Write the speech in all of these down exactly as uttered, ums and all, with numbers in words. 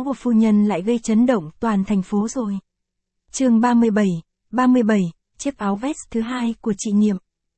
của phu nhân lại gây chấn động toàn thành phố rồi. Chương ba mươi bảy, ba mươi bảy, chiếc áo vest thứ hai của chị Niệm.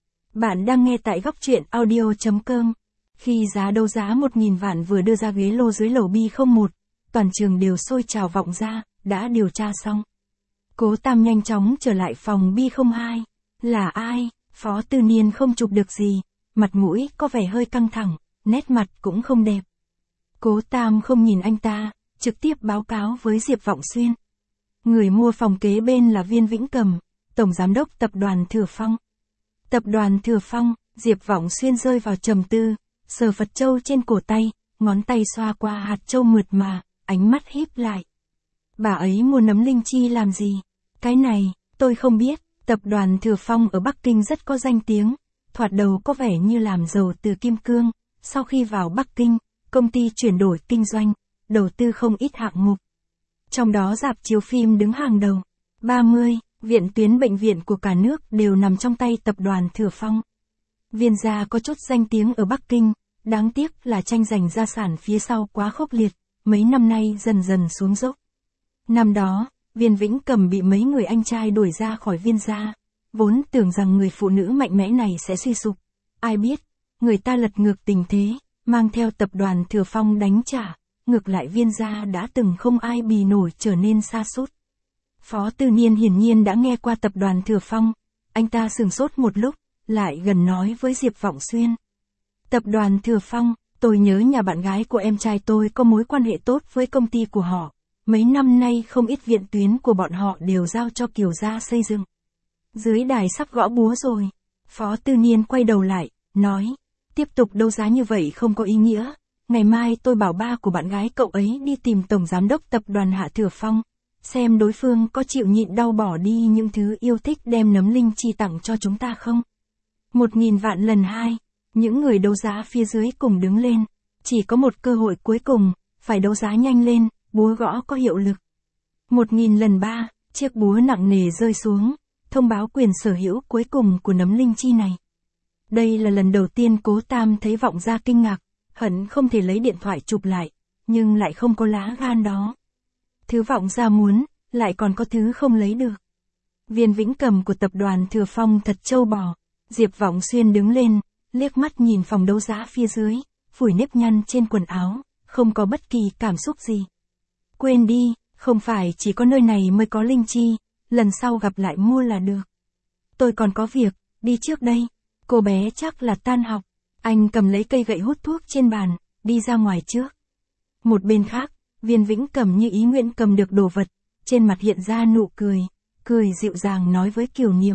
Bạn đang nghe tại góc truyện audio chấm com. Khi giá đấu giá một nghìn vạn vừa đưa ra ghế lô dưới lầu B không một, toàn trường đều sôi trào vọng ra, đã điều tra xong. Cố Tam nhanh chóng trở lại phòng B không hai. Là ai? Phó Tư Niên không chụp được gì, mặt mũi có vẻ hơi căng thẳng, nét mặt cũng không đẹp. Cố Tam không nhìn anh ta, trực tiếp báo cáo với Diệp Vọng Xuyên. Người mua phòng kế bên là Viên Vĩnh Cầm, tổng giám đốc tập đoàn Thừa Phong. Tập đoàn Thừa Phong, Diệp Vọng Xuyên rơi vào trầm tư, sờ Phật châu trên cổ tay, ngón tay xoa qua hạt châu mượt mà, ánh mắt híp lại. Bà ấy mua nấm linh chi làm gì? Cái này, tôi không biết. Tập đoàn Thừa Phong ở Bắc Kinh rất có danh tiếng, thoạt đầu có vẻ như làm giàu từ kim cương, sau khi vào Bắc Kinh, công ty chuyển đổi kinh doanh, đầu tư không ít hạng mục. Trong đó rạp chiếu phim đứng hàng đầu. ba mươi, viện tuyến bệnh viện của cả nước đều nằm trong tay tập đoàn Thừa Phong. Viên gia có chút danh tiếng ở Bắc Kinh, đáng tiếc là tranh giành gia sản phía sau quá khốc liệt, mấy năm nay dần dần xuống dốc. Năm đó, Viên Vĩnh Cầm bị mấy người anh trai đuổi ra khỏi Viên gia, vốn tưởng rằng người phụ nữ mạnh mẽ này sẽ suy sụp. Ai biết, người ta lật ngược tình thế, mang theo tập đoàn Thừa Phong đánh trả, ngược lại Viên gia đã từng không ai bì nổi trở nên sa sút. Phó Tư Niên hiển nhiên đã nghe qua tập đoàn Thừa Phong, anh ta sửng sốt một lúc, lại gần nói với Diệp Vọng Xuyên. Tập đoàn Thừa Phong, tôi nhớ nhà bạn gái của em trai tôi có mối quan hệ tốt với công ty của họ. Mấy năm nay không ít viện tuyến của bọn họ đều giao cho Kiều gia xây dựng. Dưới đài sắp gõ búa rồi. Phó Tư Niên quay đầu lại, nói. Tiếp tục đấu giá như vậy không có ý nghĩa. Ngày mai tôi bảo ba của bạn gái cậu ấy đi tìm tổng giám đốc tập đoàn Hạ Thừa Phong. Xem đối phương có chịu nhịn đau bỏ đi những thứ yêu thích đem nấm linh chi tặng cho chúng ta không. Một nghìn vạn lần hai. Những người đấu giá phía dưới cùng đứng lên. Chỉ có một cơ hội cuối cùng, phải đấu giá nhanh lên. Búa gõ có hiệu lực. Một nghìn lần ba, chiếc búa nặng nề rơi xuống, thông báo quyền sở hữu cuối cùng của nấm linh chi này. Đây là lần đầu tiên Cố Tam thấy Vọng gia kinh ngạc, hận không thể lấy điện thoại chụp lại, nhưng lại không có lá gan đó. Thứ Vọng gia muốn, lại còn có thứ không lấy được. Viên Vĩnh Cầm của tập đoàn Thừa Phong thật trâu bò. Diệp Vọng Xuyên đứng lên, liếc mắt nhìn phòng đấu giá phía dưới, phủi nếp nhăn trên quần áo, không có bất kỳ cảm xúc gì. Quên đi, không phải chỉ có nơi này mới có linh chi, lần sau gặp lại mua là được. Tôi còn có việc, đi trước đây. Cô bé chắc là tan học. Anh cầm lấy cây gậy hút thuốc trên bàn, đi ra ngoài trước. Một bên khác, Viên Vĩnh Cầm như ý nguyện cầm được đồ vật, trên mặt hiện ra nụ cười, cười dịu dàng nói với Kiều Niệm.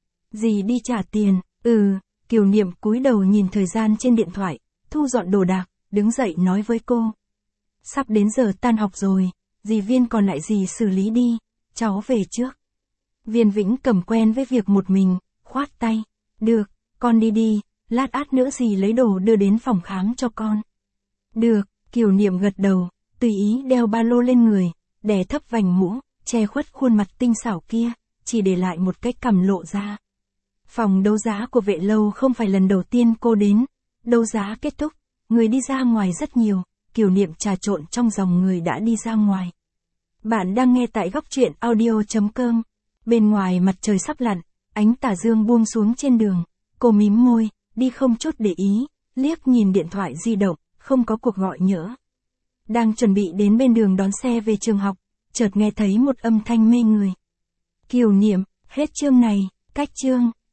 Dì đi trả tiền, ừ, Kiều Niệm cúi đầu nhìn thời gian trên điện thoại, thu dọn đồ đạc, đứng dậy nói với cô. Sắp đến giờ tan học rồi, dì Viên còn lại dì xử lý đi, cháu về trước. Viên Vĩnh Cầm quen với việc một mình, khoát tay. Được, con đi đi, lát át nữa dì lấy đồ đưa đến phòng khám cho con. Được, Kiều Niệm gật đầu, tùy ý đeo ba lô lên người, đè thấp vành mũ, che khuất khuôn mặt tinh xảo kia, chỉ để lại một cái cằm lộ ra. Phòng đấu giá của Vệ Lâu không phải lần đầu tiên cô đến, đấu giá kết thúc, người đi ra ngoài rất nhiều. Kiều Niệm trà trộn trong dòng người đã đi ra ngoài. Bạn đang nghe tại góc truyện audio chấm com. Bên ngoài mặt trời sắp lặn, ánh tà dương buông xuống trên đường. Cô mím môi, đi không chút để ý, liếc nhìn điện thoại di động, không có cuộc gọi nhỡ. Đang chuẩn bị đến bên đường đón xe về trường học, chợt nghe thấy một âm thanh mê người. Kiều Niệm, hết chương này, cách chương.